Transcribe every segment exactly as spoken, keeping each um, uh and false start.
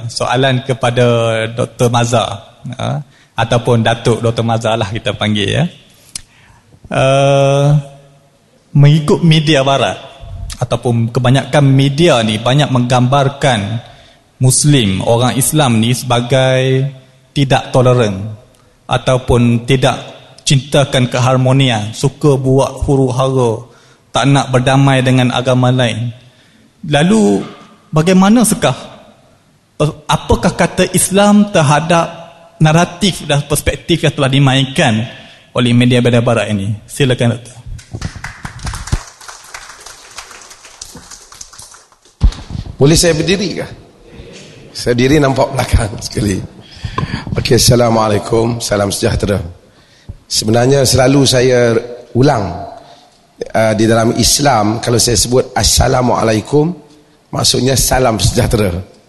soalan kepada Doktor Mazhar, uh, ataupun Datuk Doktor Mazhar lah kita panggil ya. Uh, mengikut media barat ataupun kebanyakan media ni banyak menggambarkan Muslim, orang Islam ni sebagai tidak toleran ataupun tidak cintakan keharmonian, suka buat huru-hara, tak nak berdamai dengan agama lain. Lalu bagaimana sekah, apakah kata Islam terhadap naratif dan perspektif yang telah dimainkan oleh media-media barat ini? Silakan Doktor. Boleh saya berdiri kah? Saya berdiri nampak belakang sekali. Okey, Assalamualaikum, salam sejahtera. Sebenarnya selalu saya ulang uh, di dalam Islam, kalau saya sebut Assalamualaikum, maksudnya salam sejahtera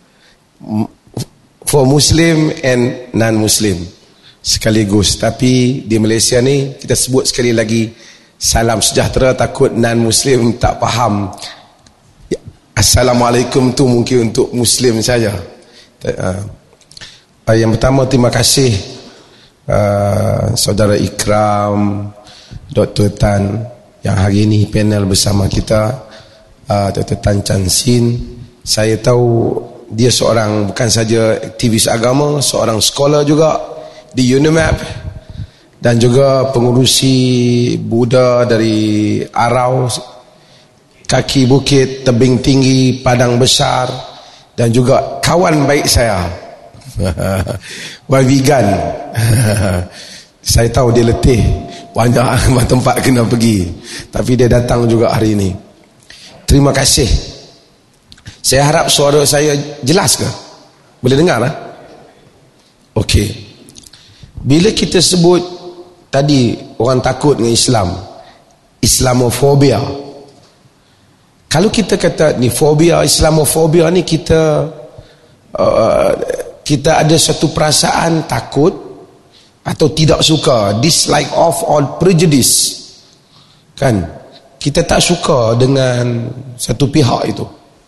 for Muslim and non-Muslim sekaligus. Tapi di Malaysia ni kita sebut sekali lagi salam sejahtera, takut non-Muslim tak faham. Assalamualaikum tu mungkin untuk Muslim saja. Uh, yang pertama, terima kasih uh, Saudara Ikram, Doktor Tan yang hari ini panel bersama kita. uh, Doktor Tan Chan Sin, saya tahu dia seorang bukan saja aktivis agama, seorang scholar juga di UNIMAP dan juga pengurusi Buddha dari Arau, Kaki Bukit, Tebing Tinggi, Padang Besar, dan juga kawan baik saya Wavigan. Saya tahu dia letih, banyak tempat kena pergi, tapi dia datang juga hari ini. Terima kasih. Saya harap suara saya jelas ke? Boleh dengar lah? Okey. Bila kita sebut tadi orang takut dengan Islam, Islamofobia, kalau kita kata ni fobia, Islamofobia ni kita uh, kita ada satu perasaan takut atau tidak suka, dislike of or prejudice, kan? Kita tak suka dengan satu pihak itu.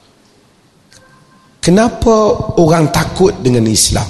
Kenapa orang takut dengan Islam?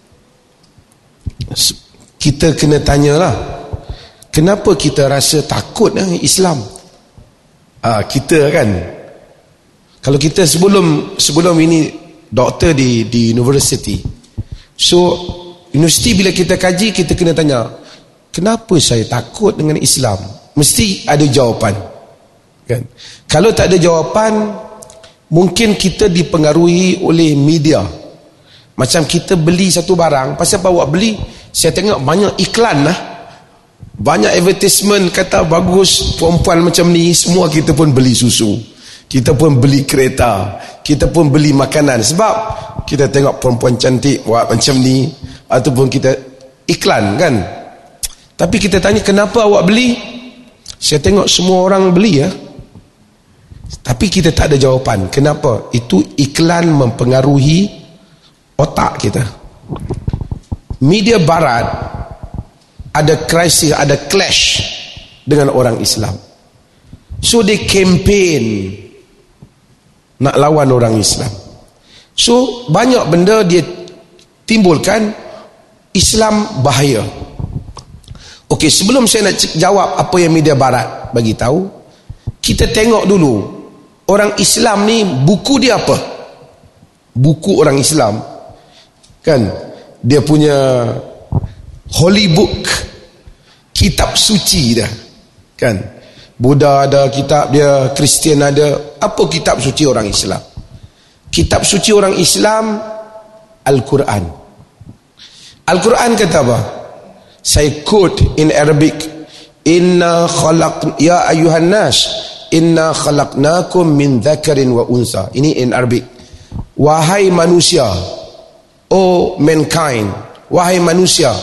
Kita kena tanyalah, kenapa kita rasa takut dengan Islam? Ah, kita kan, kalau kita sebelum sebelum ini doktor di di university, so universiti bila kita kaji, kita kena tanya, kenapa saya takut dengan Islam? Mesti ada jawapan, kan? Kalau tak ada jawapan, mungkin kita dipengaruhi oleh media. Macam kita beli satu barang, pasal apa awak beli? Saya tengok banyak iklan lah, banyak advertisement kata bagus, perempuan macam ni, semua kita pun beli susu, kita pun beli kereta, kita pun beli makanan, sebab kita tengok perempuan cantik buat macam ni, ataupun kita iklan, kan? Tapi kita tanya, kenapa awak beli? Saya tengok semua orang beli ya, tapi kita tak ada jawapan. Kenapa? Itu iklan mempengaruhi otak kita. Media barat ada krisis, ada clash dengan orang Islam, so they campaign nak lawan orang Islam. So banyak benda dia timbulkan, Islam bahaya. Okey, sebelum saya nak jawab apa yang media barat bagi tahu, kita tengok dulu orang Islam ni, buku dia apa? Buku orang Islam, kan, dia punya holy book, kitab suci dah, kan? Buddha ada kitab dia, Kristian ada. Apa kitab suci orang Islam? Kitab suci orang Islam Al-Quran. Al-Quran kata apa? Saya quote in Arabic, inna khalaq ya ayuhan nas inna khalaqnakum min dhakarin wa unsa. Ini in Arabic. Wahai manusia, oh mankind, wahai manusia,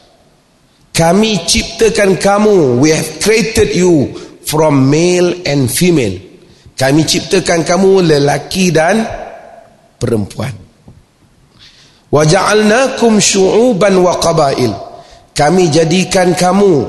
kami ciptakan kamu, we have created you from male and female. Kami ciptakan kamu lelaki dan perempuan. Wa ja'alnakum syu'uban wa qabail. Kami jadikan kamu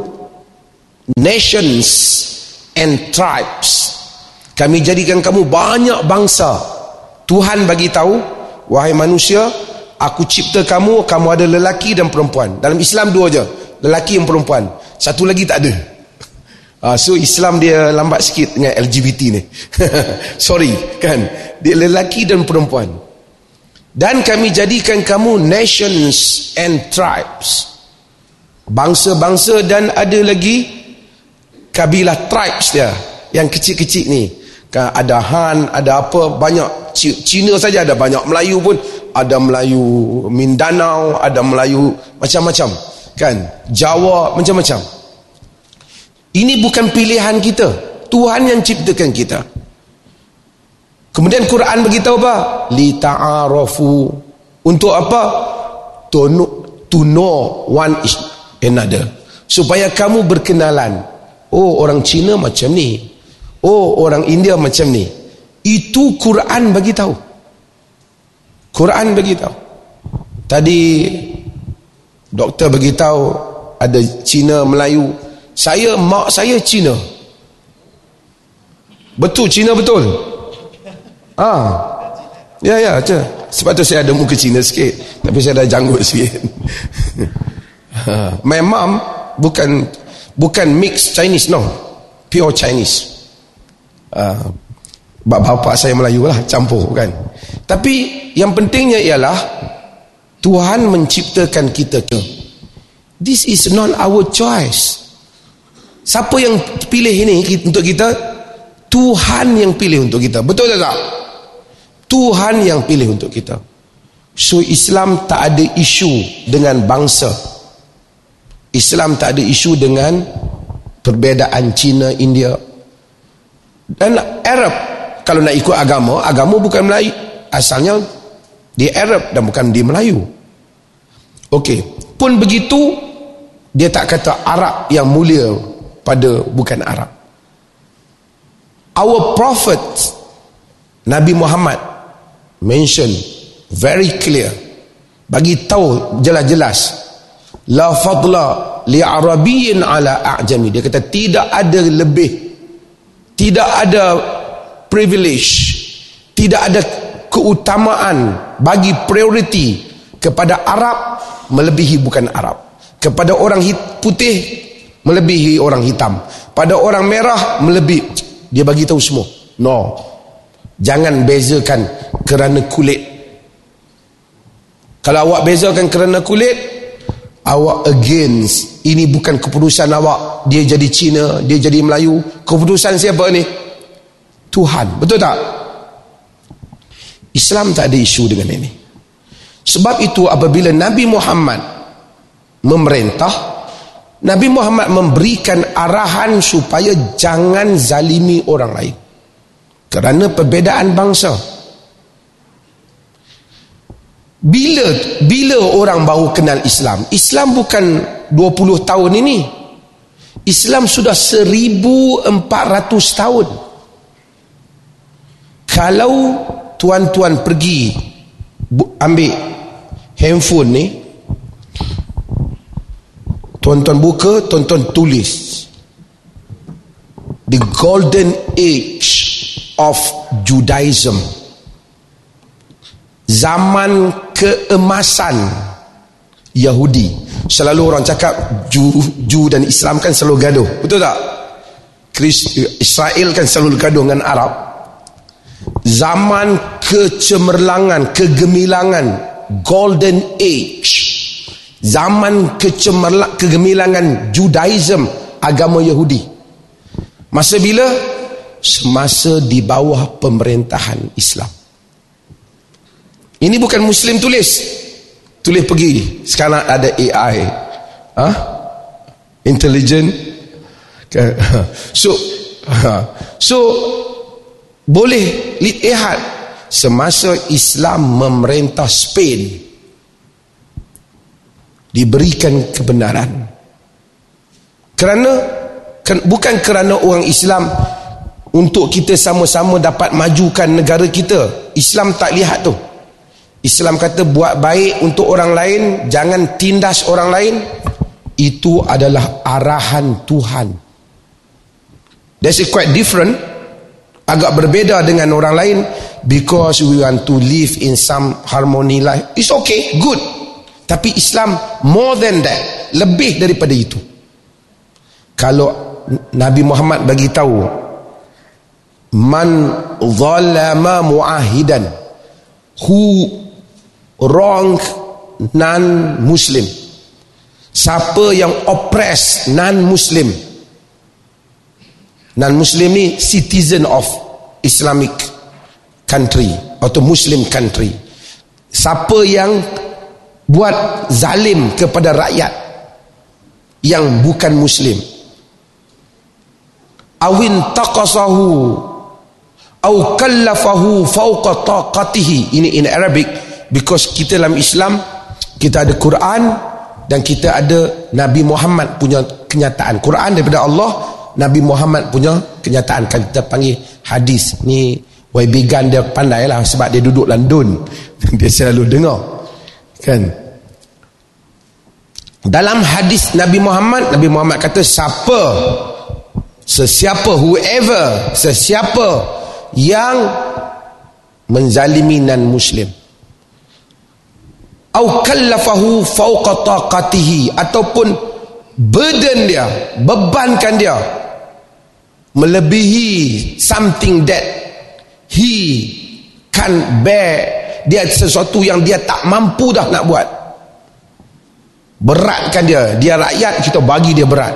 nations and tribes. Kami jadikan kamu banyak bangsa. Tuhan bagi tahu, wahai manusia, aku cipta kamu, kamu ada lelaki dan perempuan. Dalam Islam dua je, lelaki dan perempuan, satu lagi tak ada. Uh, so Islam dia lambat sikit dengan L G B T ni. Sorry kan, dia lelaki dan perempuan. Dan kami jadikan kamu nations and tribes, bangsa-bangsa, dan ada lagi kabilah tribes dia yang kecil-kecil ni. Ada Han, ada apa, banyak. Cina saja ada banyak, Melayu pun ada, Melayu Mindanao, ada Melayu macam-macam kan, Jawa macam-macam. Ini bukan pilihan kita, Tuhan yang ciptakan kita. Kemudian Quran beritahu apa? Li ta'arafu. Untuk apa? To know, to know one is another, supaya kamu berkenalan. Oh, orang Cina macam ni, oh, orang India macam ni. Itu Quran bagi tahu. Quran bagi tahu. Tadi doktor bagi tahu ada Cina, Melayu. Saya, mak saya Cina. Betul, Cina betul. Ah, ya ya, aja. Sebab tu saya ada muka Cina sikit, tapi saya dah janggut sikit. My mom bukan bukan mix Chinese, no, pure Chinese. Uh, bapa saya Melayu lah, campur kan. Tapi yang pentingnya ialah Tuhan menciptakan kita. This is not our choice. Siapa yang pilih ini untuk kita? Tuhan yang pilih untuk kita. Betul tak tak? Tuhan yang pilih untuk kita. So Islam tak ada isu dengan bangsa. Islam tak ada isu dengan perbezaan Cina, India dan Arab. Kalau nak ikut agama, agama bukan Melayu, asalnya di Arab dan bukan di Melayu. Okey, pun begitu dia tak kata Arab yang mulia pada bukan Arab. Our prophet Nabi Muhammad mention very clear, bagi tahu jelas-jelas, la fadla li arabiyyin ala a'jami. Dia kata tidak ada lebih, tidak ada privilege, tidak ada keutamaan bagi priority kepada Arab melebihi bukan Arab, kepada orang putih melebihi orang hitam, pada orang merah melebihi. Dia bagi tahu semua. No, jangan bezakan kerana kulit. Kalau awak bezakan kerana kulit, awak against. Ini bukan keputusan awak. Dia jadi Cina, dia jadi Melayu. Keputusan siapa ni? Tuhan. Betul tak? Islam tak ada isu dengan ini. Sebab itu apabila Nabi Muhammad memerintah, Nabi Muhammad memberikan arahan supaya jangan zalimi orang lain kerana perbezaan bangsa. Bila bila orang baru kenal Islam? Islam bukan dua puluh tahun ini. Islam sudah seribu empat ratus tahun. Kalau tuan-tuan pergi ambil handphone ni, tuan-tuan buka, tuan-tuan tulis the golden age of Judaism, zaman keemasan Yahudi. Selalu orang cakap Ju, Ju dan Islam kan selalu gaduh, betul tak? Chris, Israel kan selalu gaduh dengan Arab. Zaman kecemerlangan, kegemilangan, golden age, zaman kecemerlang, kegemilangan Judaism, agama Yahudi. Masa bila? Semasa di bawah pemerintahan Islam. Ini bukan Muslim tulis. Tulis pergi. Sekarang ada A I. Ha? Intelligent. So, so boleh lihat semasa Islam memerintah Spain, diberikan kebenaran. Kerana kan, bukan kerana orang Islam untuk kita sama-sama dapat majukan negara kita. Islam tak lihat tu. Islam kata buat baik untuk orang lain, jangan tindas orang lain. Itu adalah arahan Tuhan. That's quite different. agak berbeza dengan orang lain because we want to live in some harmony life. It's okay, good. Tapi Islam more than that, lebih daripada itu. Kalau Nabi Muhammad bagi tahu, man zalama muahidan, who wrong non-Muslim, siapa yang oppress non-Muslim. Non-Muslim ni citizen of Islamic country atau Muslim country. Siapa yang buat zalim kepada rakyat yang bukan Muslim, awin taqasahu au kallafahu fawqa taqatihi. Ini in Arabic, because kita dalam Islam kita ada Quran dan kita ada Nabi Muhammad punya kenyataan. Quran daripada Allah, Nabi Muhammad punya kenyataan. Kalau kita panggil hadis ni, Y B Gan dia pandai lah sebab dia duduk London. Dia selalu dengar kan. Dalam hadis Nabi Muhammad, Nabi Muhammad kata siapa, sesiapa, whoever, sesiapa yang menzalimi non-Muslim, au kallafahu fawqa taqatihi, ataupun burden dia, bebankan dia melebihi something that he can bear, dia sesuatu yang dia tak mampu dah nak buat, beratkan dia, dia rakyat, kita bagi dia berat.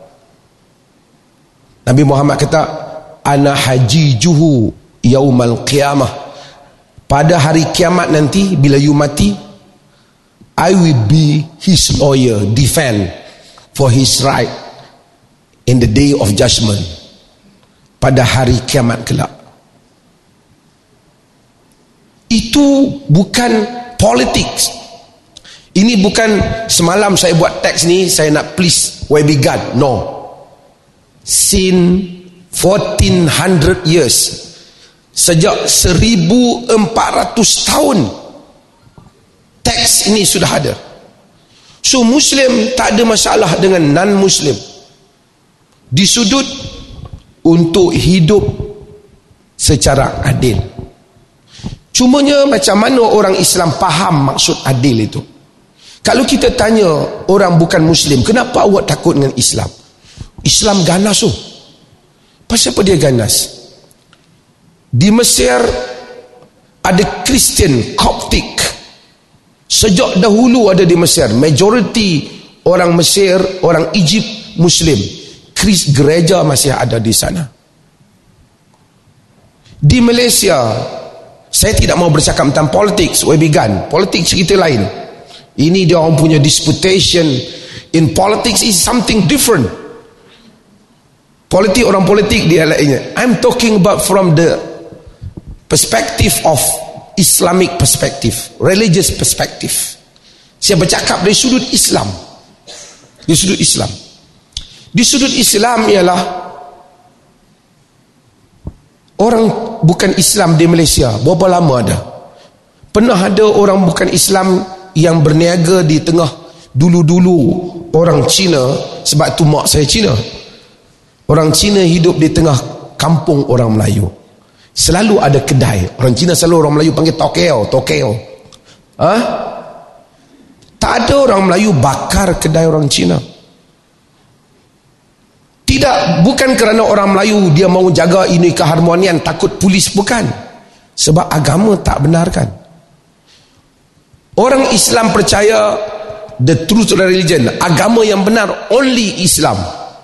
Nabi Muhammad kata, ana hajijuhu yaumal qiyamah, pada hari kiamat nanti bila you mati, I will be his lawyer, defend for his right in the day of judgment, pada hari kiamat kelak. Itu bukan politics. Ini bukan semalam saya buat teks ni saya nak please Y B God. No. Since fourteen hundred years, sejak seribu empat ratus tahun teks ini sudah ada. So Muslim tak ada masalah dengan non-Muslim, disudut untuk hidup secara adil. Cumanya macam mana orang Islam faham maksud adil itu? Kalau kita tanya orang bukan Muslim, kenapa awak takut dengan Islam? Islam ganas tu. Pasal apa dia ganas? Di Mesir ada Kristian, Coptic. Sejak dahulu ada di Mesir. Majority orang Mesir, orang Egypt Muslim. Kris gereja masih ada di sana. Di Malaysia, saya tidak mau bercakap tentang politics, Y B Gan. Politics cerita lain. Ini dia orang punya disputation. In politics is something different. Politik, orang politik dia lainnya. I'm talking about from the perspective of Islamic perspective, religious perspective. Saya bercakap dari sudut Islam. Dari sudut Islam. Di sudut Islam ialah orang bukan Islam di Malaysia berapa lama ada? Pernah ada orang bukan Islam yang berniaga di tengah dulu-dulu orang Cina, sebab tu mak saya Cina. Orang Cina hidup di tengah kampung orang Melayu. Selalu ada kedai. Orang Cina selalu orang Melayu panggil tokeo, tokeo. Ha? Tak ada orang Melayu bakar kedai orang Cina. Tidak, bukan kerana orang Melayu dia mau jaga ini keharmonian, takut polis, bukan. Sebab agama tak benarkan. Orang Islam percaya the truth religion, agama yang benar only Islam.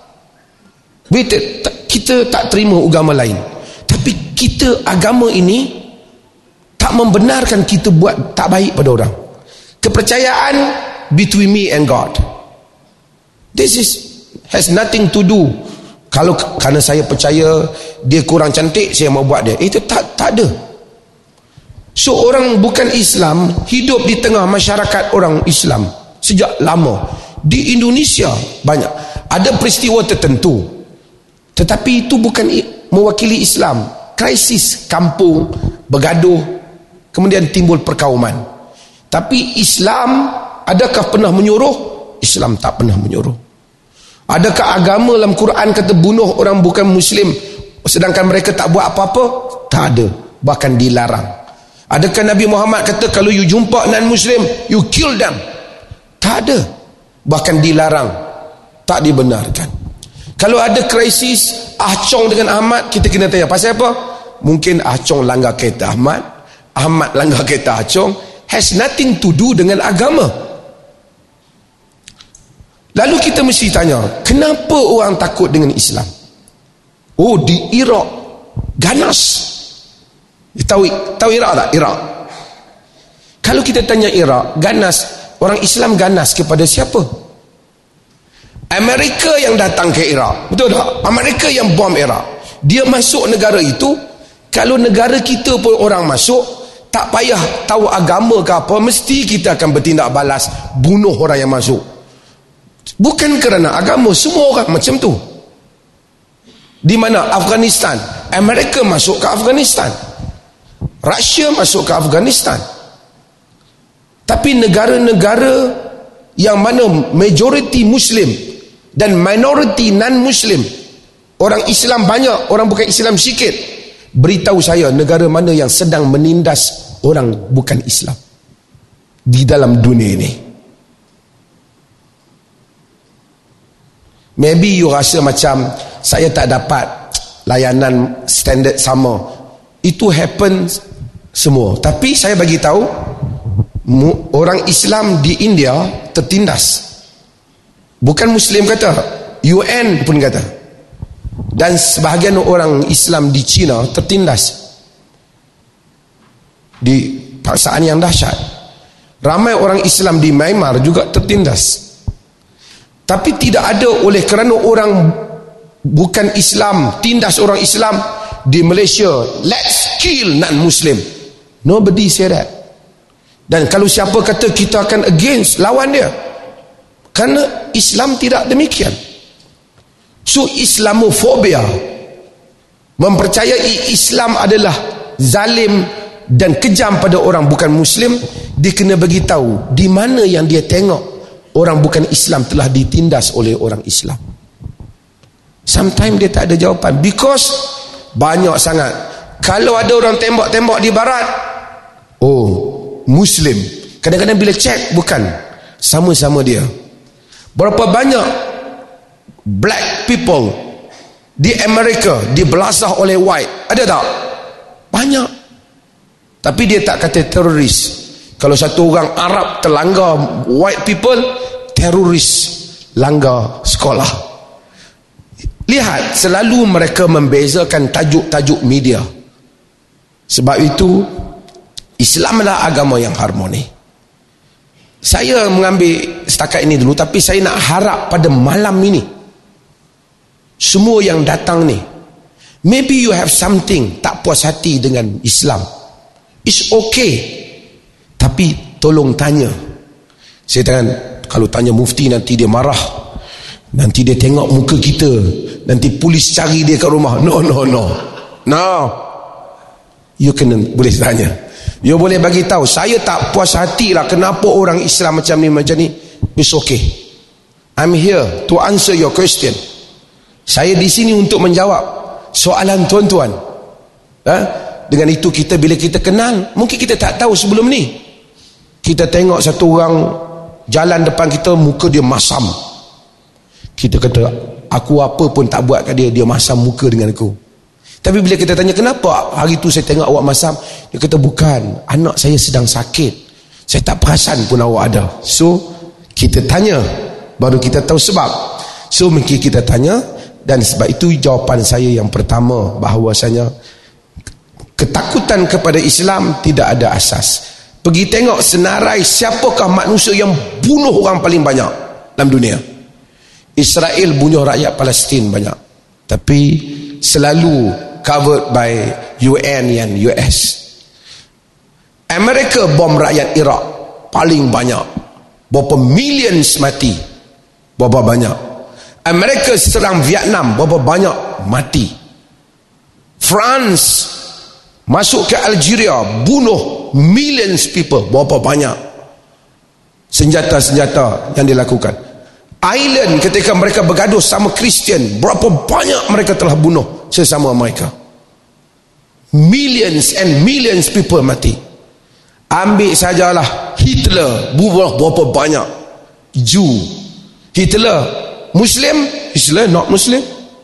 Kita tak terima agama lain. Tapi kita agama ini tak membenarkan kita buat tak baik pada orang. Kepercayaan between me and God. This is has nothing to do. Kalau kerana saya percaya dia kurang cantik, saya mau buat dia. Itu tak tak ada. So orang bukan Islam hidup di tengah masyarakat orang Islam sejak lama. Di Indonesia banyak ada peristiwa tertentu, tetapi itu bukan mewakili Islam. Krisis kampung, bergaduh, kemudian timbul perkauman. Tapi Islam adakah pernah menyuruh? Islam tak pernah menyuruh. Adakah agama dalam Quran kata bunuh orang bukan Muslim sedangkan mereka tak buat apa-apa? Tak ada, bahkan dilarang. Adakah Nabi Muhammad kata kalau you jumpa non-Muslim, you kill them? Tak ada, bahkan dilarang, tak dibenarkan. Kalau ada krisis Ah Chong dengan Ahmad, kita kena tanya pasal apa? Mungkin Ah Chong langgar kereta Ahmad, Ahmad langgar kereta Ah Chong. Has nothing to do dengan agama. Lalu kita mesti tanya, kenapa orang takut dengan Islam? Oh, di Iraq ganas. Tahu tahu Iraq tak? Iraq. Kalau kita tanya Iraq ganas, orang Islam ganas kepada siapa? Amerika yang datang ke Iraq, betul tak? Amerika yang bom Iraq. Dia masuk negara itu. Kalau negara kita pun orang masuk, tak payah tahu agama ke apa, mesti kita akan bertindak balas, bunuh orang yang masuk. Bukan kerana agama, semua orang macam tu. Di mana? Afghanistan. Amerika masuk ke Afghanistan, Rusia masuk ke Afghanistan. Tapi negara-negara yang mana majoriti Muslim dan minoriti non-Muslim, orang Islam banyak, orang bukan Islam sikit, beritahu saya negara mana yang sedang menindas orang bukan Islam di dalam dunia ini. Maybe you rasa macam saya tak dapat layanan standard sama. Itu happen semua. Tapi saya bagi tahu, orang Islam di India tertindas. Bukan Muslim kata, U N pun kata. Dan sebahagian orang Islam di China tertindas di paksaan yang dahsyat. Ramai orang Islam di Myanmar juga tertindas. Tapi tidak ada oleh kerana orang bukan Islam tindas orang Islam di Malaysia, let's kill non-Muslim. Nobody say that. Dan kalau siapa kata kita akan against, lawan dia. Kerana Islam tidak demikian. So Islamofobia, mempercayai Islam adalah zalim dan kejam pada orang bukan Muslim, dia kena bagi tahu di mana yang dia tengok orang bukan Islam telah ditindas oleh orang Islam. Sometimes dia tak ada jawapan, because banyak sangat. Kalau ada orang tembak-tembak di barat, oh Muslim. Kadang-kadang bila cek, bukan, sama-sama dia. Berapa banyak black people di Amerika dibelasah oleh white? Ada tak? Banyak. Tapi dia tak kata teroris. Kalau satu orang Arab terlanggar white people, teroris langgar sekolah. Lihat, selalu mereka membezakan tajuk-tajuk media. Sebab itu Islam adalah agama yang harmoni. Saya mengambil setakat ini dulu, tapi saya nak harap pada malam ini semua yang datang ni, maybe you have something tak puas hati dengan Islam, it's okay, tapi tolong tanya. Saya tangan, kalau tanya mufti nanti dia marah, nanti dia tengok muka kita, nanti polis cari dia kat rumah. No no no no, you kena boleh tanya. You boleh bagi tahu, saya tak puas hati lah kenapa orang Islam macam ni macam ni. It's okay, I'm here to answer your question. Saya di sini untuk menjawab soalan tuan-tuan. Ha? Dengan itu kita, bila kita kenal, mungkin kita tak tahu sebelum ni, kita tengok satu orang jalan depan kita, muka dia masam, kita kata aku apa pun tak buat kat dia, dia masam muka dengan aku. Tapi bila kita tanya kenapa hari tu saya tengok awak masam, dia kata bukan, anak saya sedang sakit, saya tak perasan pun awak ada. So kita tanya, baru kita tahu sebab. So mungkin kita tanya, dan sebab itu jawapan saya yang pertama, bahawasanya ketakutan kepada Islam tidak ada asas. Pergi tengok senarai siapakah manusia yang bunuh orang paling banyak dalam dunia. Israel bunuh rakyat Palestin banyak, tapi selalu covered by U N dan U S. Amerika bom rakyat Iraq paling banyak, berapa millions mati, berapa banyak. Amerika serang Vietnam, berapa banyak mati. France masuk ke Algeria, bunuh millions people, berapa banyak senjata-senjata yang dilakukan. Ireland ketika mereka bergaduh sama Kristian, berapa banyak mereka telah bunuh sesama mereka. Millions and millions people mati. Ambil sajalah Hitler, bunuh berapa banyak Jew. Hitler Muslim, Hitler not Muslim.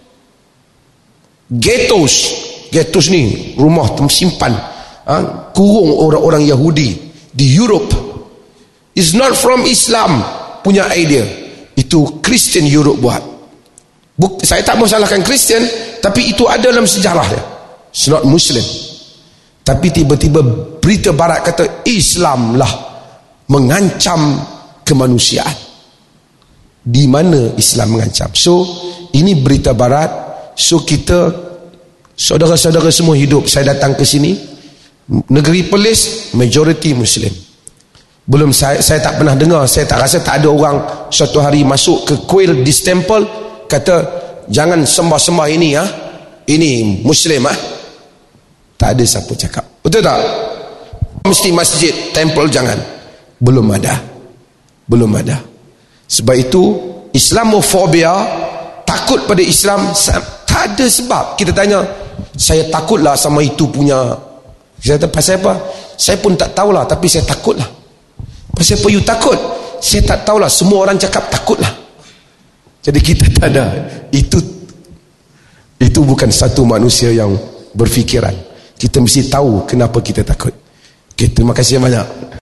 Ghettos, ghettos ni rumah tersimpan, ha? kurung orang-orang Yahudi di Europe, is not from Islam punya idea. Itu Christian Europe buat. Buk, saya tak mau salahkan Christian, tapi itu ada dalam sejarah dia. It's not Muslim. Tapi tiba-tiba berita barat kata Islam lah mengancam kemanusiaan. Di mana Islam mengancam? So ini berita barat. So kita, saudara-saudara semua hidup, saya datang ke sini, negeri Perlis majority Muslim. Belum saya, saya tak pernah dengar, saya tak rasa tak ada orang suatu hari masuk ke kuil di temple kata jangan sembah-sembah ini, ha? Ini Muslim, ha? Tak ada siapa cakap. Betul tak? Mesti masjid, temple jangan. Belum ada. Belum ada. Sebab itu Islamofobia, takut pada Islam, tak ada sebab. Kita tanya, saya takutlah sama itu punya. Saya kata, pasal apa? Saya pun tak tahulah, tapi saya takutlah. Pasal apa you takut? Saya tak tahulah, semua orang cakap takutlah. Jadi kita tak ada. Itu itu bukan satu manusia yang berfikiran. Kita mesti tahu kenapa kita takut. Okay, terima kasih banyak.